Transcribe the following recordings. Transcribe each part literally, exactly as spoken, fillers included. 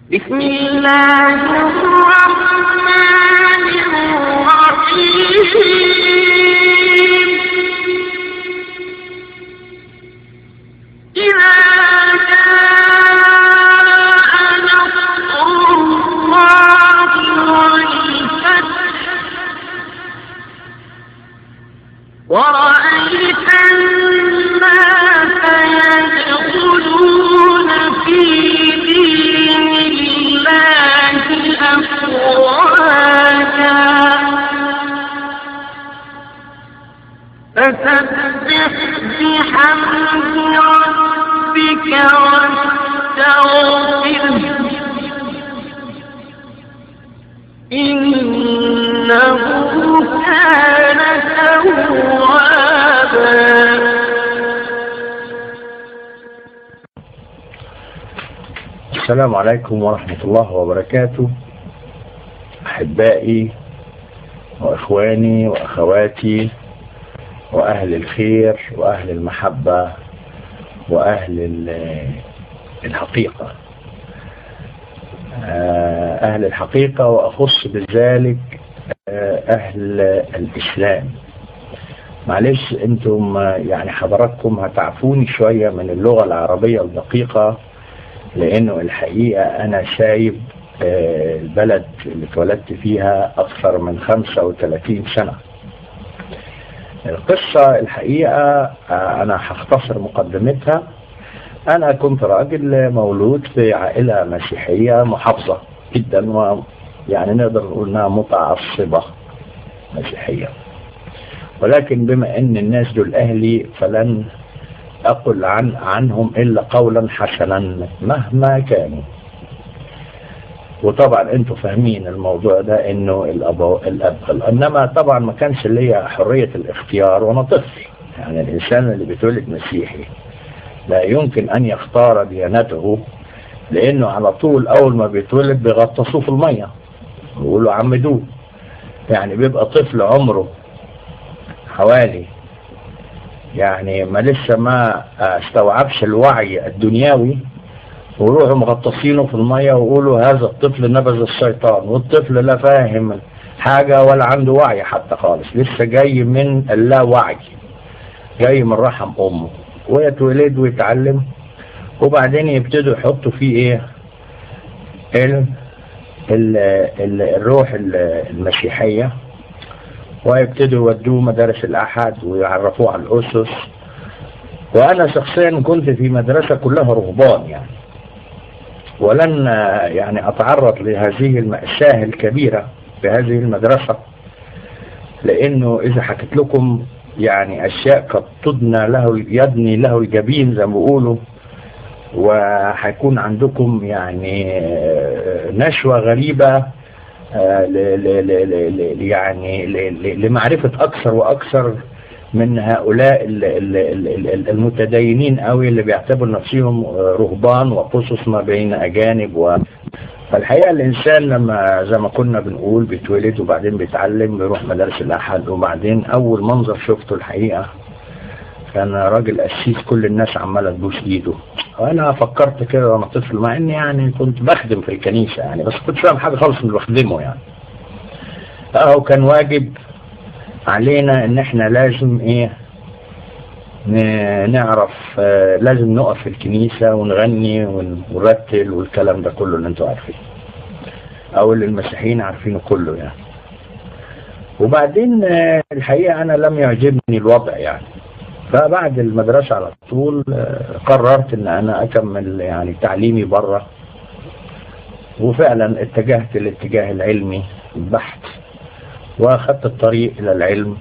بسم الله الرحمن الرحيم. إذا جاء نصر الله والفتح ورأيت الناس يدخلون في دين الله أفواجا فسبح بحمد ربك واستغفره إنه كان توابا. السلام عليكم ورحمة الله وبركاته. أحبائي وإخواني وأخواتي وأهل الخير وأهل المحبة وأهل الحقيقة، أهل الحقيقة وأخص بذلك أهل الإسلام. معلش أنتم يعني حضراتكم هتعفوني شوية من اللغة العربية الدقيقة، لأنه الحقيقة أنا شايب البلد اللي اتولدت فيها أكثر من خمسة وثلاثين سنة. القصة الحقيقة أنا هختصر مقدمتها. أنا كنت راجل مولود في عائلة مسيحية محافظة جدا، ويعني نقدر نقول إنها متعصبة مسيحية، ولكن بما أن الناس دول أهلي فلن أقل عن عنهم إلا قولا حسنا مهما كانوا. وطبعا انتوا فاهمين الموضوع ده، انه الاب الاب انما طبعا ما كانش ليا حريه الاختيار وانا طفل. يعني الانسان اللي بيتولد مسيحي لا يمكن ان يختار ديانته، لانه على طول اول ما بيتولد بيغطسوه في الميه ويقولوا عمدوه. يعني بيبقى طفل عمره حوالي يعني ما لسه ما استوعبش الوعي الدنيوي، وروحوا مغطسينه في المية ويقولوا هذا الطفل نبذ الشيطان، والطفل لا فاهم حاجة ولا عنده وعي حتى خالص، لسه جاي من اللاوعي، جاي من رحم أمه، ويتولد ويتعلم. وبعدين يبتدوا يحطوا فيه ايه ال ال ال الروح المسيحية، ويبتدوا يودوه مدارس الأحد ويعرفوه على الأسس. وأنا شخصيا كنت في مدرسة كلها رهبان يعني، ولن يعني أتعرض لهذه المأساة الكبيرة في هذه المدرسة، لأنه إذا حكيت لكم يعني أشياء قد تدنى له يدني له الجبين زي ما بيقولوا، وهيكون عندكم يعني نشوة غريبة يعني لمعرفة أكثر وأكثر من هؤلاء المتدينين قوي اللي بيعتبروا نفسهم رهبان وقصص ما بين أجانب. و... فالحقيقة الإنسان لما زي ما كنا بنقول بيتولد وبعدين بيتعلم بيروح مدارس الأحد، وبعدين أول منظر شفته الحقيقة كان راجل قسيس كل الناس عمالة تبوس ايده. وأنا فكرت كده وأنا طفل، مع إني يعني كنت بخدم في الكنيسة يعني، بس كنت فاهم حاجة خالص من اللي بخدمه يعني. أهو كان واجب علينا ان احنا لازم ايه نعرف، اه لازم نقف في الكنيسة ونغني ونرتل والكلام ده كله اللي انتوا عارفين، او اللي المسيحيين عارفينه كله يعني. وبعدين اه الحقيقة انا لم يعجبني الوضع يعني، فبعد المدرسة على طول اه قررت ان انا اكمل يعني تعليمي بره، وفعلا اتجهت الاتجاه العلمي البحث، واخذت الطريق الى العلم.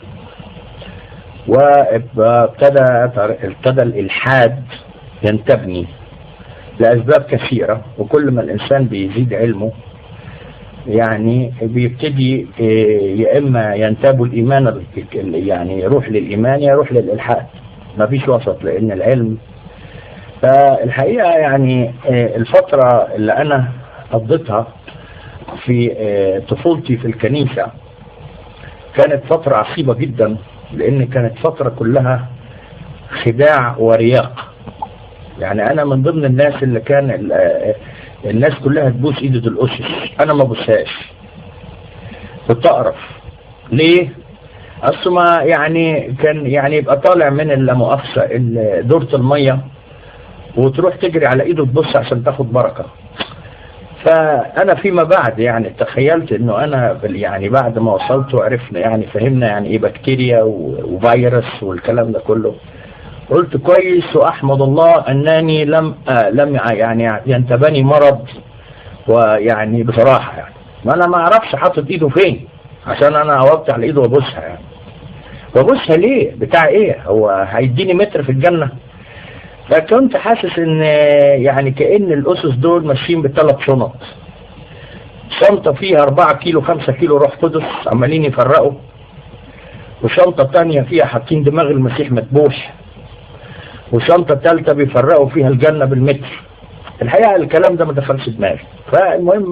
وابتدى ابتدى الالحاد ينتبني لاسباب كثيره، وكل ما الانسان بيزيد علمه يعني بيبتدي يا اما ينتاب الايمان يعني يروح للايمان يا يروح للالحاد، ما فيش وسط، لان العلم. فالحقيقه يعني الفتره اللي انا قضيتها في طفولتي في الكنيسه كانت فترة عصيبة جدا، لأن كانت فترة كلها خداع ورياق. يعني أنا من ضمن الناس اللي كان الناس كلها تبوس ايدة الأسس، انا ما بوسهاش، كنت اقرف. ليه؟ اصل ما يعني كان يعني يبقى طالع من اللامؤاخذة دورة المية وتروح تجري على ايده تبص عشان تاخد بركة. فانا فيما بعد يعني تخيلت انه انا يعني بعد ما وصلت وعرفنا يعني فهمنا يعني ايه بكتيريا وفيروس والكلام ده كله، قلت كويس واحمد الله انني لم آه لم يعني ينتبني مرض. ويعني بصراحة يعني ما انا ما اعرفش حاطط ايده فين عشان انا اوقع على ايده وابوسها. يعني وابوسها ليه؟ بتاع ايه؟ هو هيديني متر في الجنة؟ فكنت حاسس ان يعني كأن الاسس دول ماشيين بثلاث شنط، شنطة فيها اربعة كيلو خمسة كيلو روح قدس عمالين يفرقوا، وشنطة تانية فيها حاطين دماغ المسيح مذبوح، وشنطة تالتة بيفرقوا فيها الجنة بالمتر. الحقيقة الكلام ده ما دخلش دماغي. فالمهم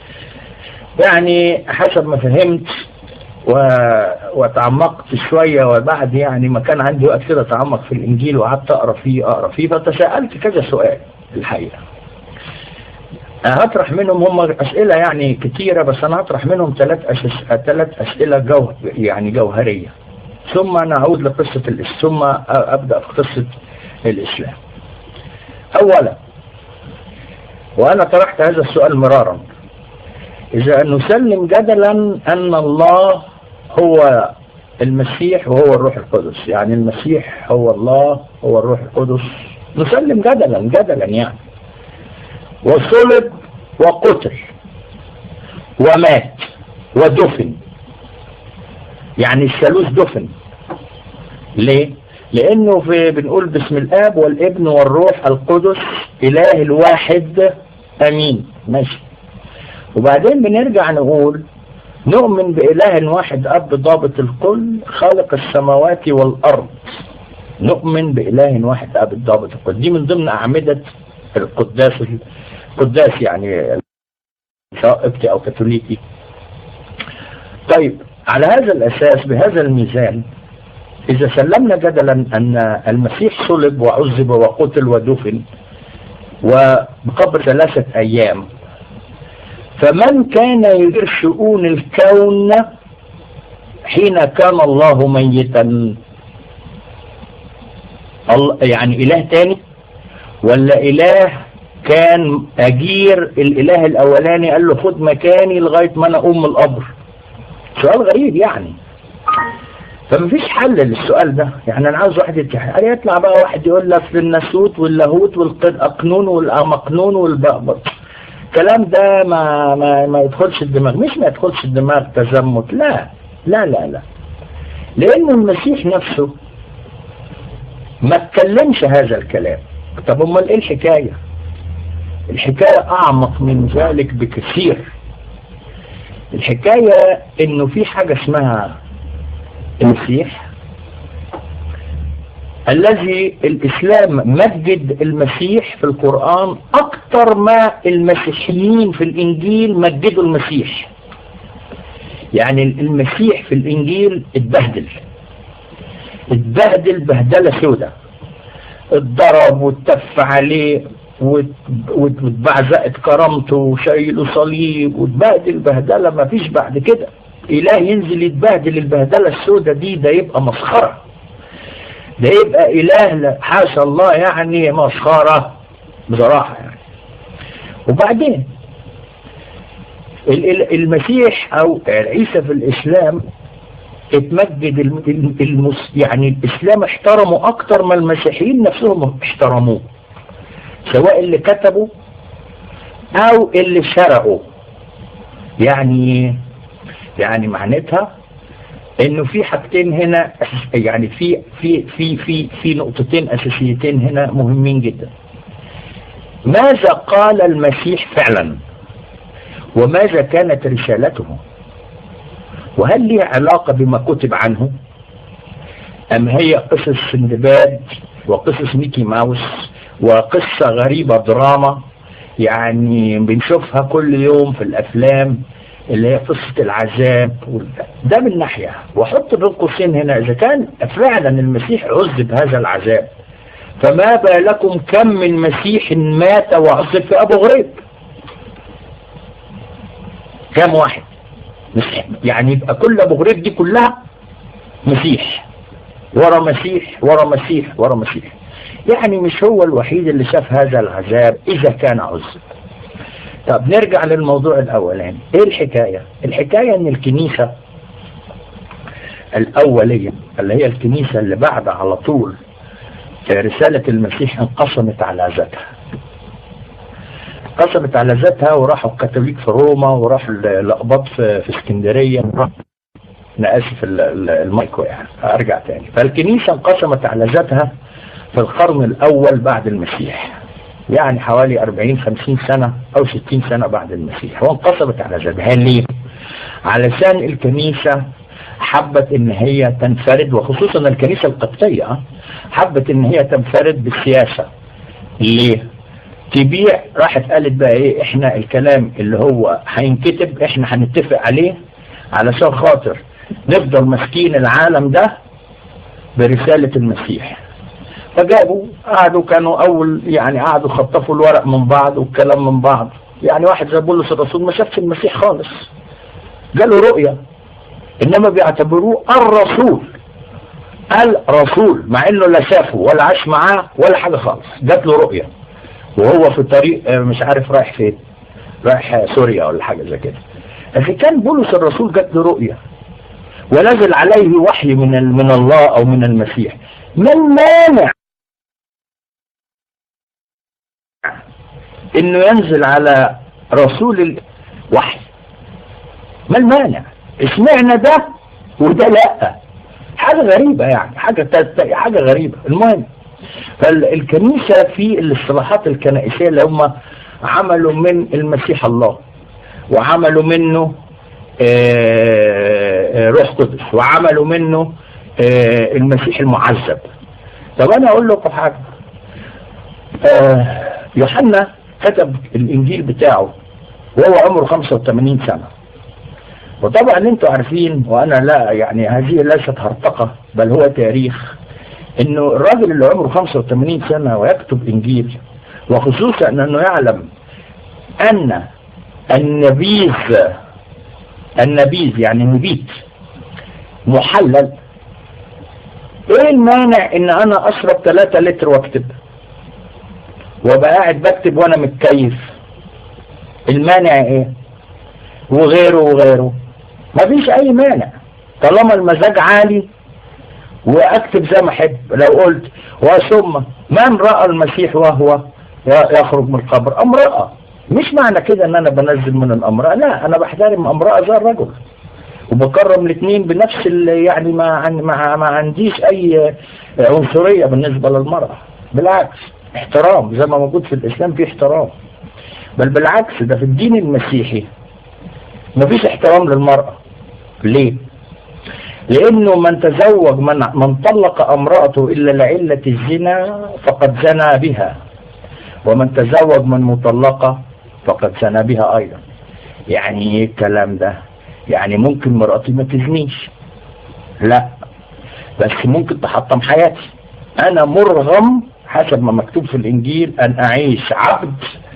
يعني حسب ما فهمت و... وتعمقت شوية، وبعد يعني ما كان عندي وقت كده تعمق في الإنجيل وقعدت أقرأ فيه أقرأ فيه فتساءلت كذا سؤال. الحقيقة هطرح منهم، هم أسئلة يعني كتيرة بس أنا هطرح منهم ثلاث أسئلة ثلاث أسئلة جو يعني جوهرية، ثم نعود لقصة الإسلام، ثم أبدأ في قصة الإسلام. أولا، وأنا طرحت هذا السؤال مرارا، إذا نسلم جدلا أن الله هو المسيح وهو الروح القدس، يعني المسيح هو الله هو الروح القدس، نسلم جدلا جدلا يعني، وصلب وقتل ومات ودفن، يعني الثالوث دفن. ليه؟ لأنه في بنقول باسم الآب والابن والروح القدس إله الواحد أمين. ماشي. وبعدين بنرجع نقول نؤمن بإله واحد أب ضابط الكل خالق السماوات والأرض. نؤمن بإله واحد أب ضابط الكل، دي من ضمن أعمدة القداس. القداس يعني سواء قبطي أو كاثوليكي. طيب على هذا الأساس بهذا الميزان، إذا سلمنا جدلا أن المسيح صلب وعذب وقتل ودفن وبقبر ثلاثة أيام، فمن كان يدير شؤون الكون حين كان الله ميتا؟ يعني إله تاني ولا إله كان أجير الإله الأولاني قال له خد مكاني لغاية ما أنا أقوم من القبر؟ سؤال غريب يعني. فمفيش حل للسؤال ده. يعني أنا عاوز واحد يتحل يطلع بقى واحد يقول لك في الناسوت واللاهوت والأقنون والأمقنون والبقبر، الكلام ده ما ما ما يدخلش الدماغ. مش ما يدخلش الدماغ تزمت، لا لا لا لا، لأن المسيح نفسه ما اتكلمش هذا الكلام. طب امال ايه الحكاية؟ الحكاية أعمق من ذلك بكثير. الحكاية إنه في حاجة اسمها المسيح الذي الإسلام مجد المسيح في القرآن أكتر ما المسيحيين في الإنجيل مجدوا المسيح. يعني المسيح في الإنجيل اتبهدل اتبهدل بهدلة سودة، اتضرب واتف عليه واتبعزقت كرامته وشايله صليب واتبهدل بهدلة ما فيش بعد كده. إله ينزل يتبهدل البهدلة السودة دي؟ ده يبقى مسخرة، ده يبقى إله حاشا الله، يعني مسخرة بصراحة يعني. وبعدين المسيح أو عيسى في الإسلام اتمجد المس يعني الإسلام احترموا أكتر ما المسيحيين نفسهم احترموه، سواء اللي كتبوا أو اللي سرقوا. يعني يعني معناتها انه في حاجتين هنا، يعني في في في في في نقطتين اساسيتين هنا مهمين جدا. ماذا قال المسيح فعلا؟ وماذا كانت رسالته؟ وهل لها علاقة بما كتب عنه؟ أم هي قصص سندباد وقصص ميكي ماوس وقصة غريبة دراما يعني بنشوفها كل يوم في الأفلام اللي هي قصة العذاب؟ ده من ناحية. وحط بين قوسين هنا، إذا كان فعلا المسيح عذب هذا العذاب، فما بالكم كم من مسيح مات وعذب في أبو غريب؟ كام واحد مسيح؟ يعني يبقى كل ابو غريب دي كلها مسيح ورا مسيح ورا مسيح ورا مسيح. يعني مش هو الوحيد اللي شاف هذا العذاب اذا كان عذب. طب نرجع للموضوع الاولاني، ايه الحكاية؟ الحكاية ان الكنيسة الاولية اللي هي الكنيسة اللي بعد على طول رسالة المسيح انقسمت على ذاتها، انقسمت على ذاتها، وراحوا الكاثوليك في روما، وراحوا الاقباط في اسكندرية، انا اسف المايكو يعني ارجع تاني. فالكنيسة انقسمت على ذاتها في القرن الاول بعد المسيح، يعني حوالي أربعين خمسين سنة او ستين سنة بعد المسيح، وانقسمت على ذاتها. ليه؟ علشان الكنيسة حبت ان هي تنفرد، وخصوصا الكنيسة القبطية حبت ان هي تنفرد بالسياسة. ليه؟ تبيع، راحت قالت بقى ايه، احنا الكلام اللي هو هينكتب احنا هنتفق عليه علشان خاطر نفضل ماسكين العالم ده برسالة المسيح. فجابوا قعدوا كانوا اول يعني قعدوا خطفوا الورق من بعض والكلام من بعض. يعني واحد زي بولس الرسول ما شافش المسيح خالص، جاله رؤية، انما بيعتبروه الرسول، الرسول، مع انه لا شافه ولا عاش معاه ولا حاجة خالص. جات له رؤية وهو في طريق مش عارف رايح فين، رايح سوريا ولا حاجة زي كده. لكن كان بولس الرسول جات له رؤية ونزل عليه وحي من من الله او من المسيح. ما المانع انه ينزل على رسول الوحي؟ ما المانع؟ اشمعنى ده وده لا؟ حاجة غريبة يعني، حاجة حاجة غريبة. المهم، فالكنيسة في الاصطلاحات الكنائسية اللي هم عملوا من المسيح الله، وعملوا منه روح قدس، وعملوا منه المسيح المعذب. طب انا اقول لكم حاجة، يوحنا كتب الانجيل بتاعه وهو عمره خمسة وثمانين سنة، وطبعا انتوا عارفين، وانا لا يعني هذه ليست هرطقة بل هو تاريخ، انه الراجل اللي عمره خمسة وثمانين سنة ويكتب انجيل، وخصوصا انه يعلم ان النبيذ النبيذ يعني نبيت محلل، ايه المانع ان انا اشرب ثلاثة لتر واكتب وابقى قاعد بكتب وانا متكيف؟ المانع ايه؟ وغيره وغيره، مفيش اي مانع طالما المزاج عالي واكتب زي ما احب. لو قلت وثم من رأى المسيح وهو يخرج من القبر امرأة، مش معنى كده ان انا بنزل من الامرأة، لا، انا بحترم امرأة زي الرجل وبكرم الاثنين بنفس يعني ما عن ما, ما عنديش اي عنصرية بالنسبة للمرأة، بالعكس احترام زي ما موجود في الاسلام في احترام، بل بالعكس ده في الدين المسيحي مفيش احترام للمرأة. ليه؟ لانه من تزوج من, من طلق امرأته الا لعلة الزنا فقد زنى بها، ومن تزوج من مطلقة فقد زنى بها ايضا. يعني ايه الكلام ده؟ يعني ممكن مرأتي ما تزنيش، لا، بس ممكن تحطم حياتي. انا مرغم حسب ما مكتوب في الانجيل ان اعيش عبد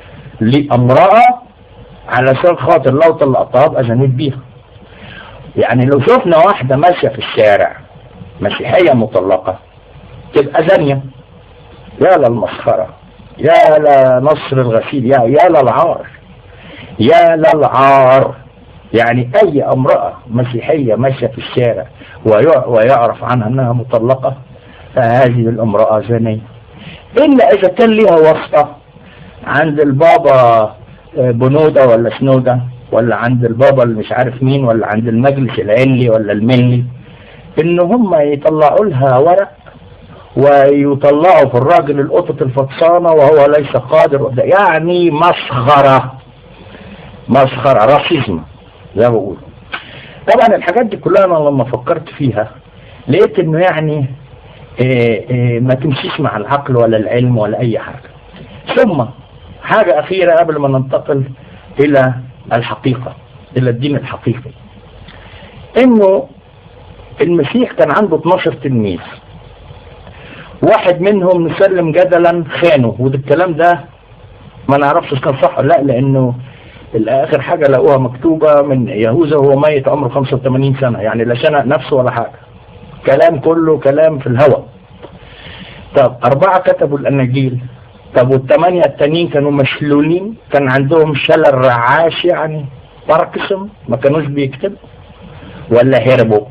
لامرأة علشان خاطر لو طلقتها ابقى زنيت بيها. يعني لو شفنا واحدة ماشية في الشارع مسيحية مطلقة تبقى زانية، يا للمسخرة، يا لنصر الغسيل، يا يا للعار، يا للعار. يعني اي امرأة مسيحية ماشية في الشارع ويعرف عنها انها مطلقة فهذه الامرأة زانية، الا اذا كان لها واسطة عند البابا بنودة ولا سنودة، ولا عند البابا اللي مش عارف مين، ولا عند المجلس العلي ولا الملي، ان هم يطلعوا لها ورق ويطلعوا في الراجل القطط الفطسانة وهو ليس قادر. يعني مسخرة، مسخرة، راسيزم زي ما بقول. طبعا الحاجات دي كلها انا لما فكرت فيها لقيت انه يعني إيه إيه ما تمشيش مع العقل ولا العلم ولا اي حاجة. ثم حاجة اخيرة قبل ما ننتقل الى الحقيقة، الى الدين الحقيقي، انه المسيح كان عنده اثناشر تلميذ، واحد منهم نسلم جدلا خانه، وده الكلام ده ما نعرفش كان صح ولا لا، لانه اخر حاجة لقوها مكتوبة من يهوذا وهو ميت عمره خمسة وثمانين سنة، يعني لا شنق نفسه ولا حاجة، كلام كله كلام في الهواء. طب أربعة كتبوا الأناجيل، طب والثمانية التانيين كانوا مشلولين، كان عندهم شلل رعاش يعني باركسون، ما كانوش بيكتبوا ولا هربوا؟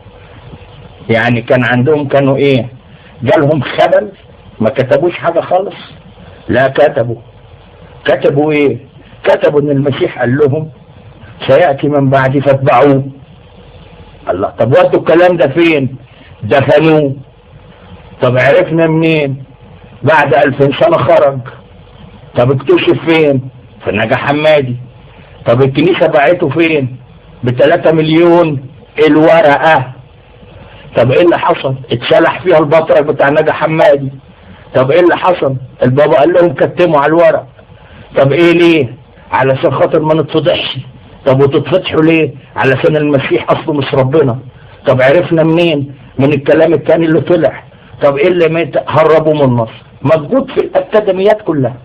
يعني كان عندهم كانوا ايه؟ جالهم خبل ما كتبوش حاجة خالص؟ لا كتبوا. كتبوا ايه؟ كتبوا ان المسيح قال لهم سيأتي من بعدي فاتبعوه. الله، طب وقتوا الكلام ده فين؟ دفنوه. طب عرفنا منين؟ بعد ألفين سنة خرج. طب اكتشف فين؟ في النجا حمادي. طب الكنيسة باعته فين؟ بثلاثة مليون الورقة. طب ايه اللي حصل؟ اتسلح فيها البطرك بتاع نجا حمادي. طب ايه اللي حصل؟ البابا قال لهم كتموا على الورق. طب ايه ليه؟ علشان خاطر ما نتفضحش. طب وتتفتحوا ليه؟ علشان المسيح اصله مش ربنا. طب عرفنا منين؟ من الكلام التاني اللي طلع. طب ايه اللي مات؟ هربوا من مصر، موجود في الاكاديميات كلها.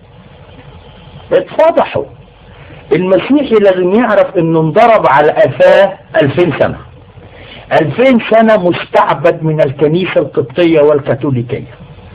اتفضحوا. المسيحي لازم يعرف انه انضرب على قفاه ألفين سنة. ألفين سنة مستعبد من الكنيسة القبطية والكاثوليكية،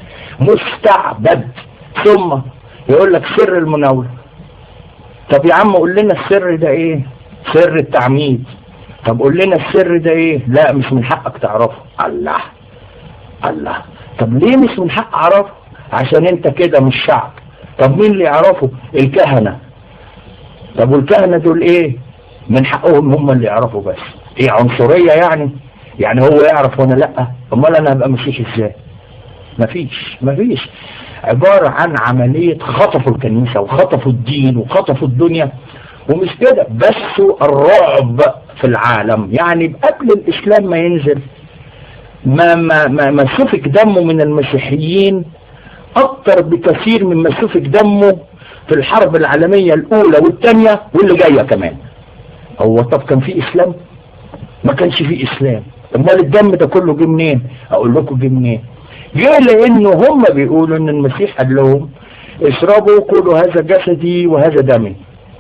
مستعبد. ثم يقول لك سر المناولة. طب يا عم قول لنا السر ده ايه؟ سر التعميد. طب قول لنا السر ده ايه؟ لا مش من حقك تعرفه. الله الله، طب ليه مش من حق اعرفه؟ عشان انت كده مش شعب. طب مين اللي يعرفه؟ الكهنة. طب والكهنة دول ايه؟ من حقهم هم اللي يعرفوا بس. ايه عنصرية يعني؟ يعني هو يعرف وانا لا؟ امال انا هبقى مسيحي ازاي؟ مفيش مفيش. عبارة عن عملية خطفوا الكنيسة وخطفوا الدين وخطفوا الدنيا. ومش كده بس، الرعب في العالم. يعني قبل الاسلام ما ينزل ما ما ما, ما سفك دمه من المسيحيين اكتر بكثير مما سفك دمه في الحرب العالمية الاولى والثانية واللي جاية كمان. هو طب كان في اسلام؟ ما كانش في اسلام. امال الدم ده كله جه منين؟ اقول لكم جه منين. جه لانه هم بيقولوا ان المسيح قال لهم اشربوا كلوا هذا جسدي وهذا دمي.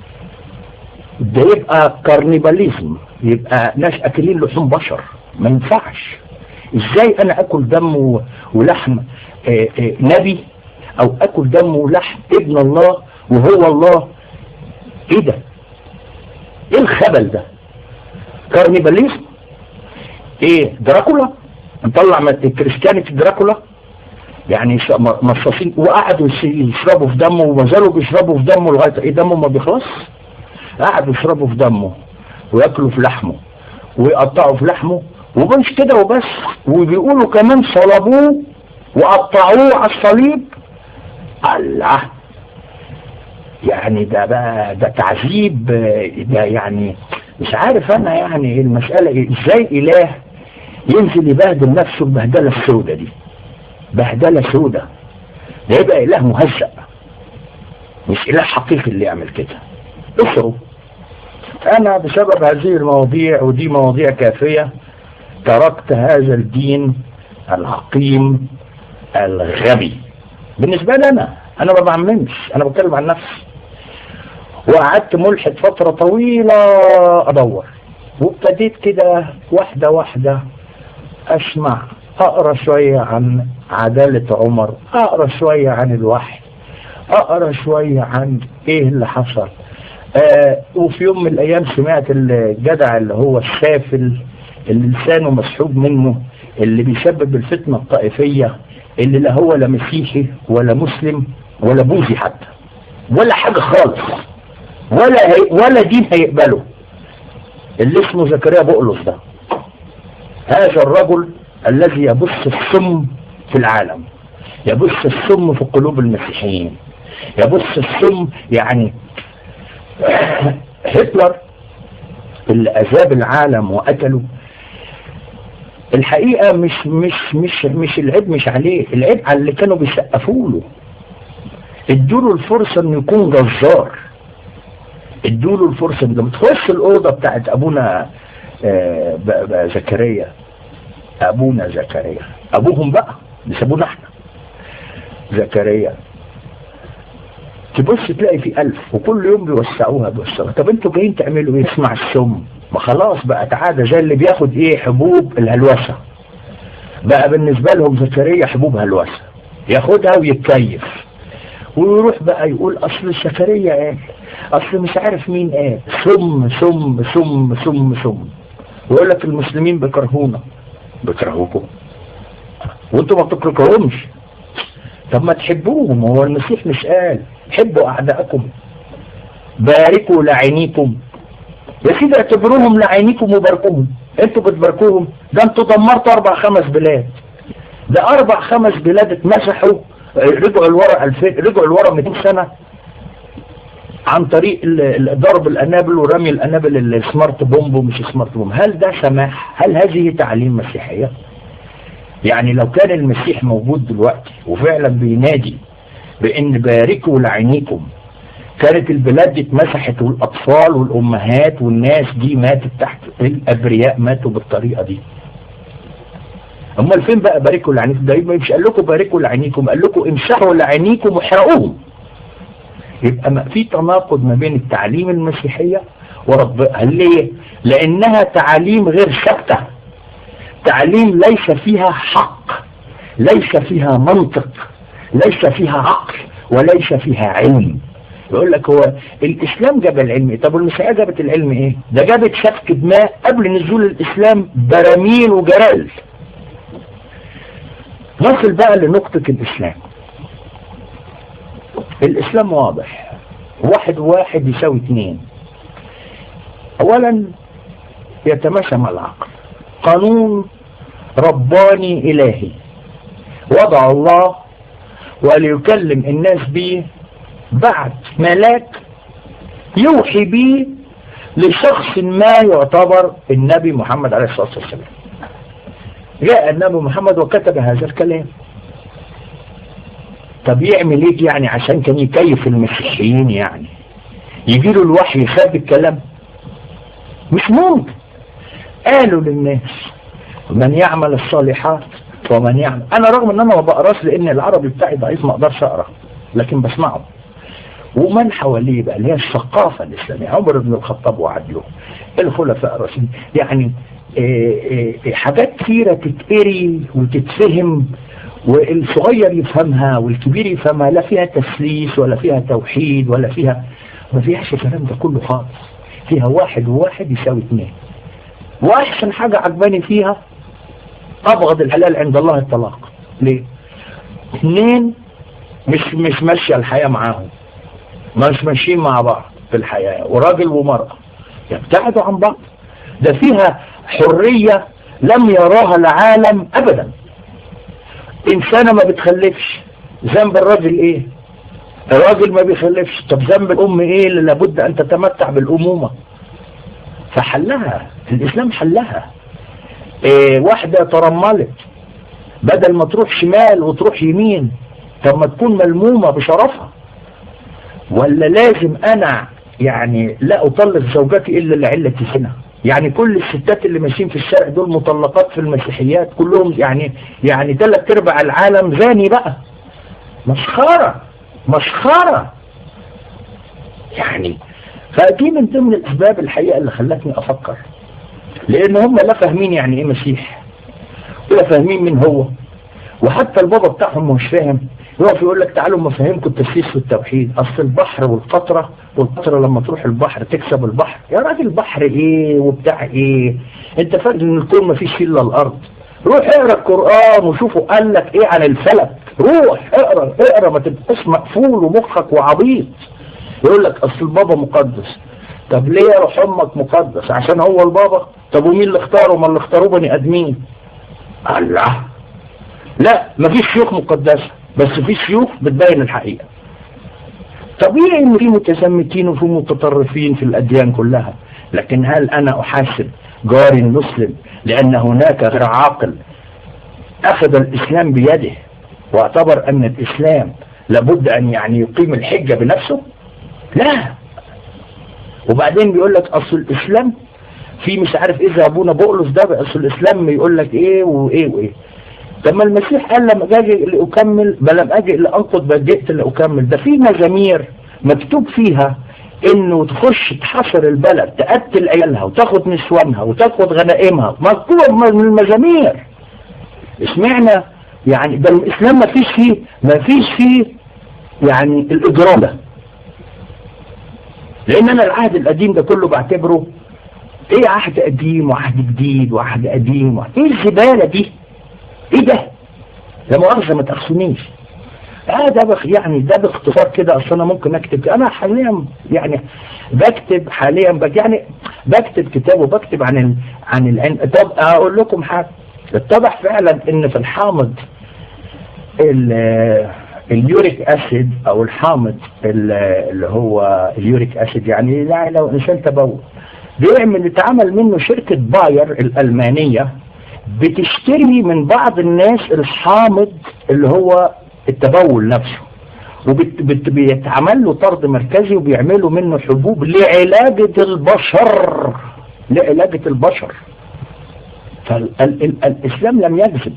ده يبقى كارنيباليزم، يبقى ناس اكلين لحوم بشر. ما ينفعش. ازاي انا اكل دم ولحم آآ آآ نبي، او اكل دم ولحم ابن الله وهو الله؟ ايه ده؟ ايه الخبل ده؟ كارنيباليزم. ايه دراكولا؟ نطلع كريستيانيتي دراكولا يعني مصاصين وقعدوا يشربوا في دمه وما زالوا بيشربوا في دمه لغايه ايه؟ دمه ما بيخلص. قعدوا يشربوا في دمه وياكلوا في لحمه ويقطعوا في لحمه، ومش كده وبس، وبيقولوا كمان صلبوه وقطعوه على الصليب. الله، يعني ده بقى ده تعذيب. ده يعني مش عارف انا يعني المسألة ايه. ازاي اله ينزل يبهدل نفسه البهدلة السودة دي؟ بهدلة سودة. ده يبقى اله مهزأ، مش اله حقيقي اللي يعمل كده. اسروا. انا بسبب هذه المواضيع، ودي مواضيع كافية، تركت هذا الدين العقيم الغبي. بالنسبة لي انا انا ما بعممش، انا بتكلم عن نفسي. وقعدت ملحد فترة طويلة ادور، وابتديت كده واحدة واحدة اسمع، اقرأ شوية عن عدالة عمر، اقرأ شوية عن الوحي، اقرأ شوية عن ايه اللي حصل. آه وفي يوم من الايام سمعت الجدع اللي هو السافل اللي لسانه مسحوب منه، اللي بيسبب الفتنة الطائفية، اللي لا هو لا مسيحي ولا مسلم ولا بوذي حتى ولا حاجة خالص، ولا هي ولا دين هيقبله، اللي اسمه زكريا بقلص ده. هذا الرجل الذي يبث السم في العالم، يبث السم في قلوب المسيحيين، يبث السم. يعني هتلر اللي أذاب العالم وقتله، الحقيقة مش مش مش مش العيب مش عليه، العيب على اللي كانوا بيسقفوا له. ادوا له الفرصة انه يكون جزار، ادوا له الفرصة انه بتخش الأوضة بتاعت أبونا آه زكريا، أبونا زكريا، أبوهم بقى بيسمونا احنا زكريا. تبص تلاقي في ألف وكل يوم بيوسعوها بيوسعوها. طب انتوا جايين تعملوا ايه؟ اسمع السم. ما خلاص بقى عادة زي اللي بياخد ايه حبوب الهلوسة، بقى بالنسبة لهم زكريا حبوب هلوسة، ياخدها ويتكيف ويروح بقى يقول اصل زكريا قال، اصل مش عارف مين قال، سم سم سم سم سم. ويقول لك المسلمين بيكرهونا. بيكرهوكم وانتوا ما بتكرهوهمش؟ طب ما تحبوهم، هو المسيح مش قال حبوا اعدائكم باركوا لعينيكم؟ يا سيدي اعتبروهم لعينيكم وباركوهم. انتوا بتباركوهم؟ ده انتوا دمرتوا اربع خمس بلاد، ده اربع خمس بلاد اتمسحوا، رجعوا الورا الفين، رجعوا الورا مئتين سنة عن طريق ضرب الانابل ورمي الانابل السمارت بومب ومش سمارت بومب. هل ده سماح؟ هل هذه تعليم مسيحية؟ يعني لو كان المسيح موجود دلوقتي وفعلا بينادي بان باركوا لعينيكم، كانت البلاد دي اتمسحت والاطفال والامهات والناس دي ماتت تحت، الابرياء ماتوا بالطريقة دي. امال فين بقى باركوا لعينيكم؟ ده مش قال لكم باركوا لعينيكم، قال لكم امسحوا لعينيكم واحرقوهم. يبقى في تناقض ما بين التعليم المسيحية وربها. ليه؟ لانها تعاليم غير ثابته، تعليم ليس فيها حق، ليس فيها منطق، ليس فيها عقل، وليس فيها علم. يقول لك هو الاسلام جاب العلم، طب المسيحية جابت العلم ايه؟ ده جابت سفك دماء قبل نزول الاسلام، براميل وجرائل. نصل بقى لنقطة الاسلام. الاسلام واضح، واحد واحد يساوي اثنين. اولا يتماشى مع العقل، قانون رباني الهي وضع الله وليكلم الناس به بعد ملاك يوحي به لشخص ما يعتبر النبي محمد عليه الصلاة والسلام. جاء النبي محمد وكتب هذا الكلام. طب يعمل ايه يعني عشان كان يكيف المسيحيين؟ يعني يجيله الوحي يخبي الكلام؟ مش ممكن. قالوا للناس من يعمل الصالحات ومن يعمل. انا رغم ان انا ما بقراش لان العربي بتاعي ضعيف ما اقدرش اقرا، لكن بسمعه. ومن حواليه بقى اللي هي الثقافه الاسلاميه، عمر بن الخطاب وعدله، الخلفاء الراشدين، يعني إيه إيه حاجات كثيره تتقري وتتفهم والصغير يفهمها والكبير يفهمها، لا فيها تسليس ولا فيها توحيد ولا فيها، ما فيهاش الكلام ده كله خالص. فيها واحد وواحد يساوي اثنين. واحسن حاجة عجباني فيها ابغض الحلال عند الله الطلاق. ليه؟ اثنين مش مش ماشية الحياة معاهم، مش ماشيين مع بعض في الحياة، وراجل ومرأة يبتعدوا عن بعض. ده فيها حرية لم يراها العالم ابدا. انسانة ما بتخلفش، ذنب الراجل ايه؟ الراجل ما بيخلفش، طب ذنب الام ايه اللي لابد ان تتمتع بالامومة؟ فحلها الاسلام، حلها. إيه واحدة ترملت بدل ما تروح شمال وتروح يمين، طب ما تكون ملمومة بشرفها. ولا لازم انا يعني لا اطلق زوجتي الا لعلة زنا؟ يعني كل الستات اللي ماشيين في الشارع دول مطلقات في المسيحيات كلهم، يعني يعني ثلاث ارباع العالم زاني بقى. مسخرة مسخرة يعني. فدي من ضمن الاسباب الحقيقة اللي خلتني افكر، لان هم لا فاهمين يعني ايه مسيح ولا فاهمين من هو، وحتى البابا بتاعهم مش فاهم. يقف يقول لك تعالوا ما فهمكم التسليس والتوحيد، اصل البحر والقطرة، والقطرة لما تروح البحر تكسب البحر. يا راجل البحر ايه وبتاع ايه؟ انت فاكر ان الكون ما فيش الا الارض؟ روح اقرا القرآن وشوفوا قال لك ايه عن الفلك. روح اقرا اقرا، ما تبقاش مقفول ومخك وعبيط. يقول لك اصل البابا مقدس. طب ليه يا روح امك مقدس؟ عشان هو البابا؟ طب ومين اللي اختاره؟ ما اللي اختاروه بني ادمين. الله، لا مفيش شيوخ مقدسة، بس في شيوخ بتبين الحقيقة. طبيعي ان في متسمتين وفي متطرفين في الاديان كلها، لكن هل انا احاسب جاري المسلم لان هناك غير عاقل اخذ الاسلام بيده واعتبر ان الاسلام لابد ان يعني يقيم الحجة بنفسه؟ لا. وبعدين بيقول لك اصل الاسلام في مش عارف ايه، ابونا بولس ده اصل الاسلام يقول لك ايه وايه وايه. لما المسيح قال لما اجي لاكمل بل لم اجي لانقض بل جئت لاكمل، ده في مزامير مكتوب فيها انه تخش تحاصر البلد، تقتل عيالها وتاخد نسوانها وتاخد غنائمها، مكتوب من المزامير. اسمعنا يعني ده الاسلام ما فيش فيه ما فيش فيه يعني الاجرام ده، لان انا العهد القديم ده كله بعتبره ايه، عهد قديم وعهد جديد وعهد قديم وعهد. ايه الزبالة دي؟ ايه ده؟ لا مؤاخذة ما تأخذونيش. اه ده بخ يعني ده باختصار كده. اصل انا ممكن اكتب، انا حاليا يعني بكتب حاليا بك يعني بكتب كتاب وبكتب عن ال عن العلم. طب اقول لكم حاجه، اتضح فعلا ان في الحامض اليوريك اسيد او الحامض اللي هو اليوريك اسيد، يعني لا لو انسان تبول بيعمل يتعمل منه شركه باير الالمانيه بتشتري من بعض الناس الحامض اللي هو التبول نفسه، وبيتعمل له طرد مركزي وبيعملوا منه حبوب لعلاجة البشر لعلاجة البشر. فالإسلام لم يكذب،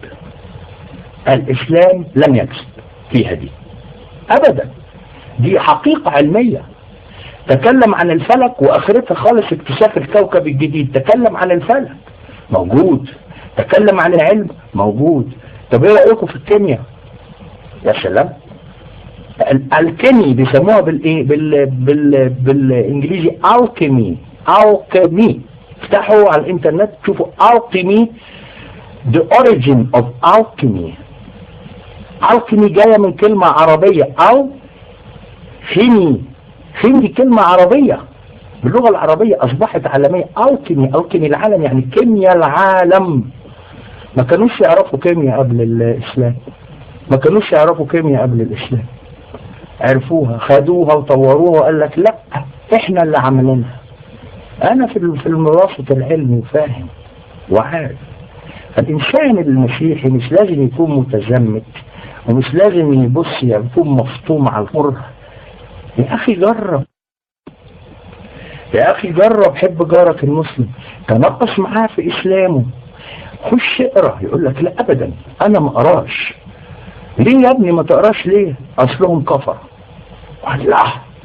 الإسلام لم يكذب فيها دي أبدا، دي حقيقة علمية. تكلم عن الفلك وآخرتها خالص اكتشاف الكوكب الجديد، تكلم عن الفلك موجود، تكلم عن العلم موجود. طب ايه رأيكم في الكيمياء؟ يا سلام، الكيمي بيسموها بالايه بال بال بالانجليزي alchemy. alchemy افتحوا على الانترنت شوفوا alchemy, the origin of alchemy. alchemy جايه من كلمه عربيه او خيمي. خيمي دي كلمه عربيه باللغه العربيه اصبحت عالميه. alchemy alchemy العالم يعني كيمياء العالم. ما كانوش يعرفوا كيمياء قبل الاسلام، ما كانوش يعرفوا كيمياء قبل الإسلام، عرفوها خدوها وطوروها وقال لك لا احنا اللي عملناها. انا في في الوسط العلمي فاهم وعارف. الانسان المسيحي مش لازم يكون متزمت ومش لازم يبص يكون مفطوم على الفرح. يا اخي جرب، يا اخي جرب، حب جارك المسلم، تنقص معاه في اسلامه، خش اقرا. يقول لك لا ابدا انا ما اقراش. ليه يا ابني ما تقراش؟ ليه؟ اصلهم كفر. لا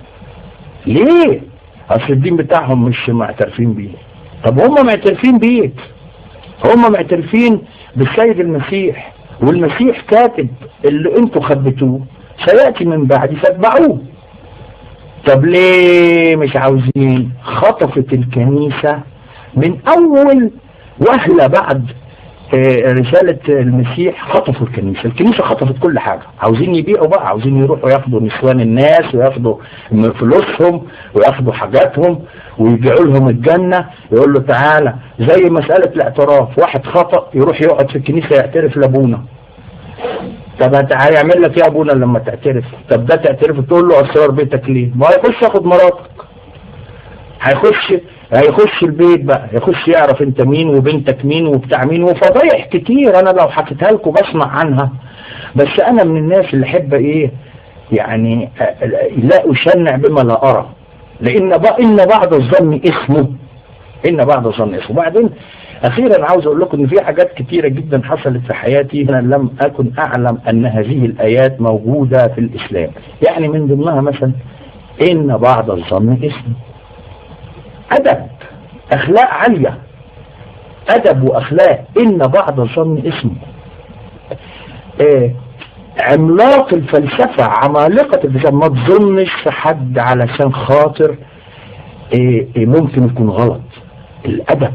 ليه؟ اصل الدين بتاعهم مش معترفين بيه. طب هم معترفين بيه، هم معترفين بالسيد المسيح، والمسيح كاتب اللي انتوا خبتوه سيأتي من بعد فاتبعوه. طب ليه مش عاوزين؟ خطفت الكنيسة من اول وهلة بعد رسالة المسيح، خطفوا الكنيسة. الكنيسة خطفت كل حاجة. عاوزين يبيعوا بقى، عاوزين يروحوا ياخدوا نسوان الناس وياخدوا فلوسهم وياخدوا حاجاتهم ويبيعوا لهم الجنة. يقول له تعالى زي مسألة الاعتراف، واحد خطأ يروح يقعد في الكنيسة يعترف لابونا. طب هيعمل لك يا ابونا لما تعترف؟ طب ده تعترف تقول له اسرار بيتك ليه؟ ما هيخش ياخد مراتك، هيخش هيخش البيت بقى، يخش يعرف انت مين وبنتك مين وبتاع مين، وفضايح كتير انا لو حكيتها لكم بسمع عنها. بس انا من الناس اللي احب ايه يعني لا اشنع بما لا ارى، لان ان بعض الظن اسمه ان بعض الظن اسمه. بعدين اخيرا عاوز اقول لكم ان في حاجات كتيره جدا حصلت في حياتي انا لم اكن اعلم ان هذه الايات موجوده في الاسلام. يعني من ضمنها مثلا ان بعض الظن اسمه. أدب، أخلاق عالية، أدب وأخلاق. إن بعض الظن اسمه. إيه عملاق الفلسفة، عمالقة الفلسفة، ما تظنش في حد علشان خاطر إيه إيه ممكن يكون غلط. الأدب.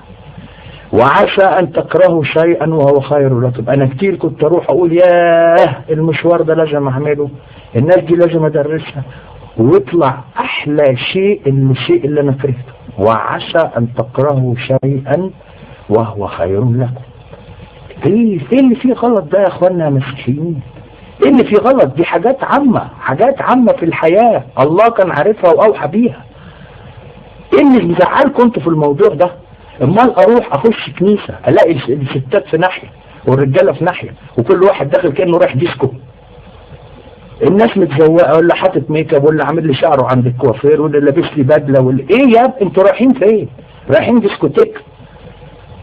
وعسى أن تكرهوا شيئا وهو خير لكم. أنا كتير كنت أروح أقول ياه المشوار ده لازم أعمله، الناس دي لازم أدرسها، ويطلع احلى شيء الشيء اللي انا كرهته. وعسى ان تكرهوا شيئا وهو خير لكم. ايه ايه اللي فيه غلط ده يا اخوانا يا مسيحيين؟ ايه اللي فيه غلط؟ دي حاجات عامة، حاجات عامة في الحياة الله كان عارفها واوحى بيها. ايه اللي مزعلكم انتوا في الموضوع ده؟ امال اروح اخش كنيسة الاقي الستات في ناحية والرجالة في ناحية وكل واحد داخل كأنه رايح ديسكو، الناس متزوقه ولا حاطط ميك اب ولا عامل لي شعره عند الكوافير ولا لابس لي بدله ولا ايه يا ابني انتوا رايحين فين؟ رايحين ديسكوتيك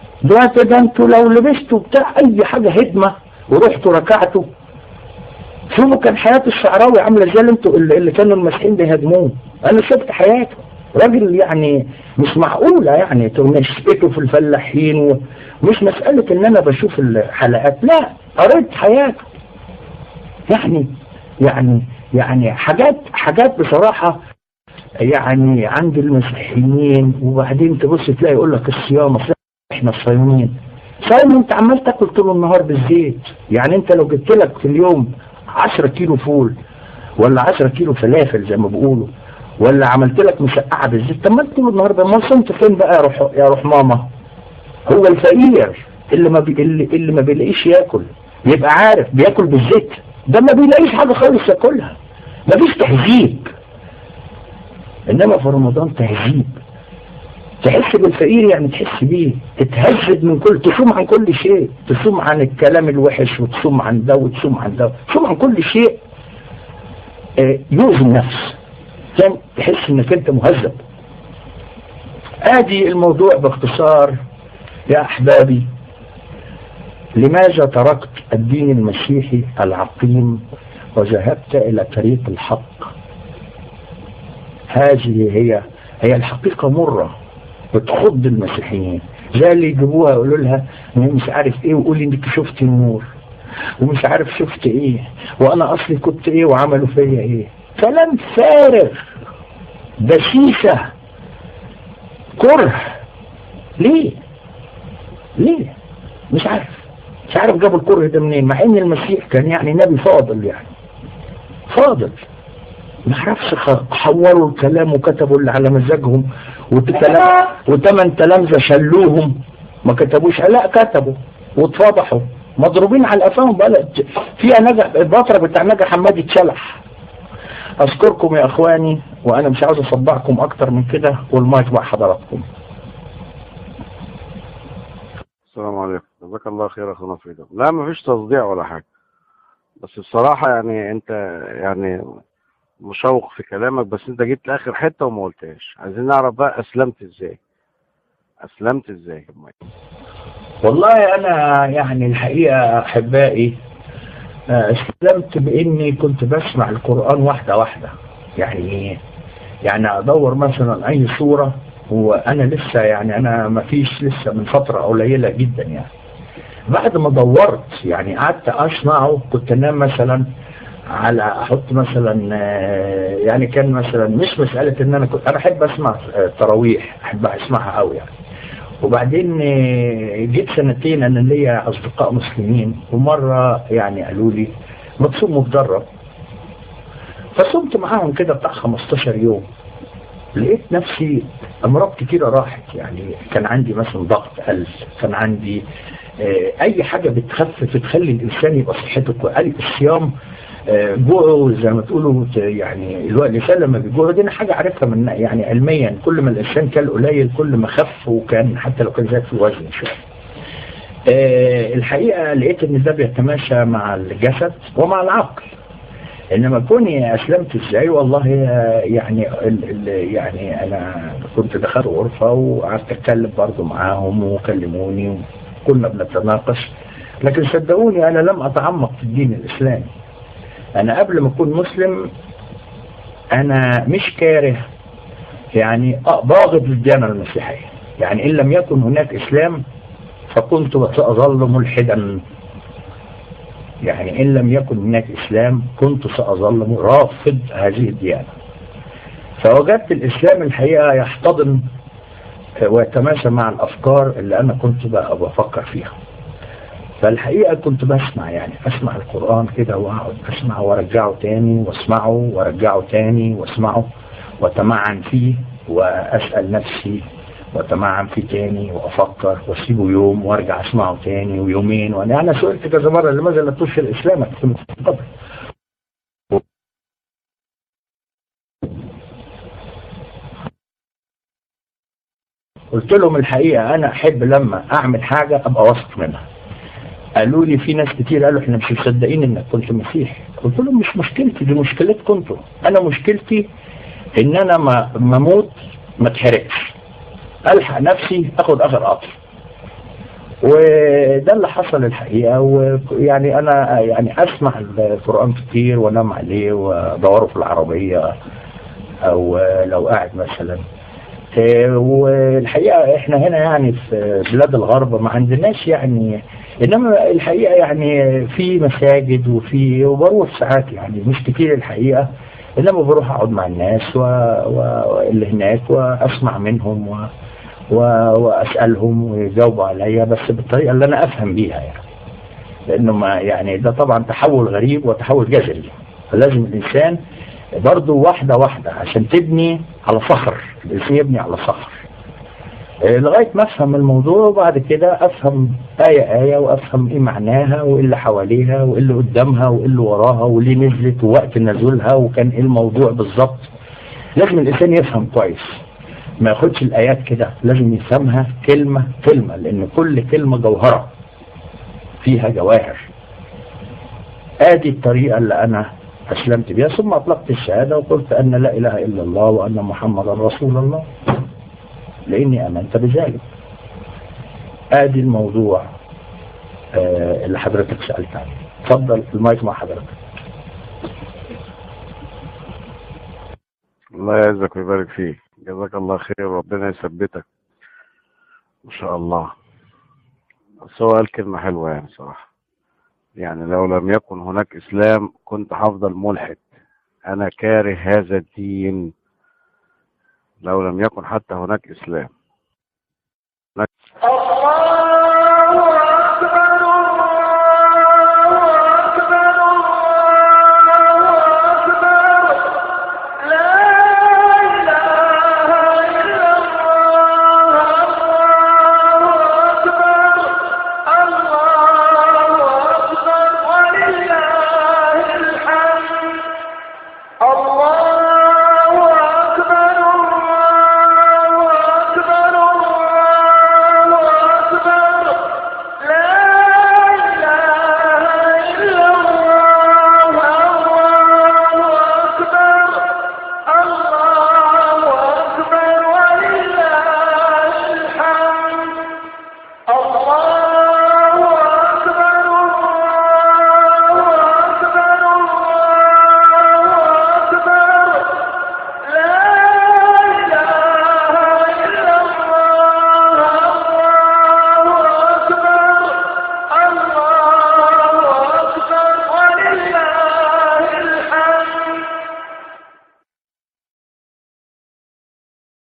دلوقتي؟ ده انتوا لو لبستوا بتاع اي حاجه هدمه ورحتوا ركعتوا شوفوا كان حياة الشعراوي عاملة ازاي اللي انتوا اللي كانوا المسيحيين بيهاجموه. انا شفت حياته، راجل يعني مش معقولة يعني تمشيته في الفلاحين، ومش مسألة ان انا بشوف الحلقات، لا قريت حياته. يعني يعني يعني حاجات حاجات بصراحة يعني عند المسيحيين. وبعدين تبص تلاقي يقول لك الصيام، احنا الصايمين. صايم انت عمال تاكل طول النهار بالزيت. يعني انت لو جبت لك في اليوم عشرة كيلو فول ولا عشرة كيلو فلافل زي ما بيقولوا، ولا عملت لك مسقعه بالزيت، طب ما انت طول النهار ده ما صمت فين بقى يا روح يا روح ماما؟ هو الفقير اللي ما بي اللي, اللي ما بيلاقيش ياكل يبقى عارف بياكل بالزيت، ده ما بيلاقيش حاجه خالص ياكلها، مفيش تهذيب. انما في رمضان تهذيب، تحس بالفقير يعني تحس بيه، تتهذب من كل، تصوم عن كل شيء، تصوم عن الكلام الوحش وتصوم عن ده وتصوم عن ده، تصوم عن كل شيء اه يؤذي النفس، عشان تحس انك انت مهذب. ادي الموضوع باختصار يا احبابي. لماذا تركت الدين المسيحي العقيم وذهبت الى طريق الحق؟ هذه هي هي الحقيقة مرة بتخض المسيحيين، زي اللي يجيبوها يقولوا لها مش عارف ايه وقولي انك شفت النور، ومش عارف شفت ايه، وانا اصلي كنت ايه وعملوا فيا ايه. كلام فارغ، دسيسة، كره. ليه ليه مش عارف مش عارف جابوا الكره ده منين، مع ان المسيح كان يعني نبي فاضل، يعني فاضل. ما عرفش حوروا الكلام وكتبوا اللي على مزاجهم، وثمان تلامذة شلوهم ما كتبوش، لا كتبوا واتفضحوا مضروبين على قفاهم. بقى فيها نجح البطرة بتاع نجح حماد اتشلح. أشكركم يا أخواني، وأنا مش عاوز أصدعكم أكتر من كده، والمايك مع حضراتكم. السلام عليكم، جزاك الله خير يا أخونا فريدة. لا مفيش تصديع ولا حاجة، بس بصراحة يعني أنت يعني مشوق في كلامك، بس أنت جيت لآخر حتة وما قلتهاش. عايزين نعرف بقى أسلمت إزاي؟ أسلمت إزاي؟ والله أنا يعني الحقيقة أحبائي أسلمت بإني كنت بسمع القرآن واحدة واحدة. يعني يعني أدور مثلا أي سورة، وأنا لسه يعني أنا ما فيش لسه من فترة قليلة جدا يعني. بعد ما دورت يعني قعدت أسمعه، كنت أنام مثلا على أحط مثلا يعني كان مثلا مش مسألة إن أنا كنت أنا أحب أسمع تراويح، أحب أسمعها قوي يعني. وبعدين جيت سنتين أنا ليا أصدقاء مسلمين، ومرة يعني قالوا لي ما تصوم متدرب، فصمت معاهم كده بتاع خمستاشر يوم. لقيت نفسي أمراض كتيرة راحت. يعني كان عندي مثلا ضغط قلب، كان عندي أي حاجة بتخفف تخلي الإنسان يبقى صحته كويسة. الصيام جوعه زي ما تقولوا، يعني الإنسان لما بيجوع دي حاجة عارفها من يعني علميا، كل ما الإنسان كان قليل كل ما خف، وكان حتى لو كان زاد في الوزن شوية. أه الحقيقة لقيت إن ده بيتماشى مع الجسد ومع العقل. إنما كوني أسلمت إزاي؟ والله يعني يعني أنا كنت دخلت غرفة وقعدت أتكلم برضه معاهم وكلموني وكنا بنتناقش، لكن صدقوني أنا لم أتعمق في الدين الإسلامي. أنا قبل ما أكون مسلم أنا مش كاره، يعني باغض للديانة المسيحية. يعني إن لم يكن هناك إسلام فكنت سأظل ملحدا. يعني إن لم يكن هناك إسلام كنت سأظل رافض هذه الديانة. فوجدت الإسلام الحقيقة يحتضن ويتماشى مع الأفكار اللي أنا كنت بقى بفكر فيها. فالحقيقة كنت بسمع، يعني أسمع القرآن كده وأقعد أسمع وأرجعه تاني وأسمعه وأرجعه تاني وأسمعه وأتمعن فيه وأسأل نفسي وأتمعن فيه تاني وأفكر وأسيبه يوم وأرجع أسمعه تاني ويومين. وأنا أنا سئلت كذا مرة لماذا لا تشهر إسلامك في المستقبل؟ قلت لهم الحقيقة أنا أحب لما أعمل حاجة أبقى واثق منها. قالوا لي في ناس كتير قالوا احنا مش مصدقين انك كنت مسيحي. قلت لهم مش مشكلتي، دي مشكلتكم انتوا. انا مشكلتي ان انا ما اموت ما اتحرقش، الحق نفسي اخد اخر قطر. وده اللي حصل الحقيقة. ويعني أنا يعني أسمع القرآن كتير وأنام عليه وأدوره في العربية أو لو قاعد مثلا. والحقيقة إحنا هنا يعني في بلاد الغرب ما عندناش يعني، إنما الحقيقة يعني في مساجد وفي وبروح ساعات يعني مش كتير الحقيقة، إنما بروح أقعد مع الناس واللي هناك وأسمع منهم و وأسألهم ويجاوبوا عليا، بس بالطريقة اللي أنا أفهم بيها يعني، لأنه ما يعني ده طبعا تحول غريب وتحول جذري، فلازم الإنسان برضه واحدة واحدة عشان تبني على صخر، الإنسان يبني على صخر لغاية ما أفهم الموضوع، وبعد كده أفهم آية آية وأفهم إيه معناها وإيه اللي حواليها وإيه اللي قدامها وإيه اللي وراها وليه نزلت ووقت نزولها وكان إيه الموضوع بالظبط. لازم الإنسان يفهم كويس، ما ياخدش الآيات كده، لازم يفهمها كلمة كلمة، لأن كل كلمة جوهرة فيها جواهر. آدي الطريقة اللي أنا أسلمت بها، ثم أطلقت الشهادة وقلت أن لا إله إلا الله وأن محمدا رسول الله، لأني آمنت بذلك. آدي الموضوع آه اللي حضرتك سألت عنه. اتفضل المايك مع حضرتك. الله يعزك ويبارك فيك، جزاك الله خير وربنا يثبتك ان شاء الله. بس هو قال كلمة حلوة يعني صراحة، يعني لو لم يكن هناك اسلام كنت هفضل ملحد، انا كاره هذا الدين لو لم يكن حتى هناك اسلام. هناك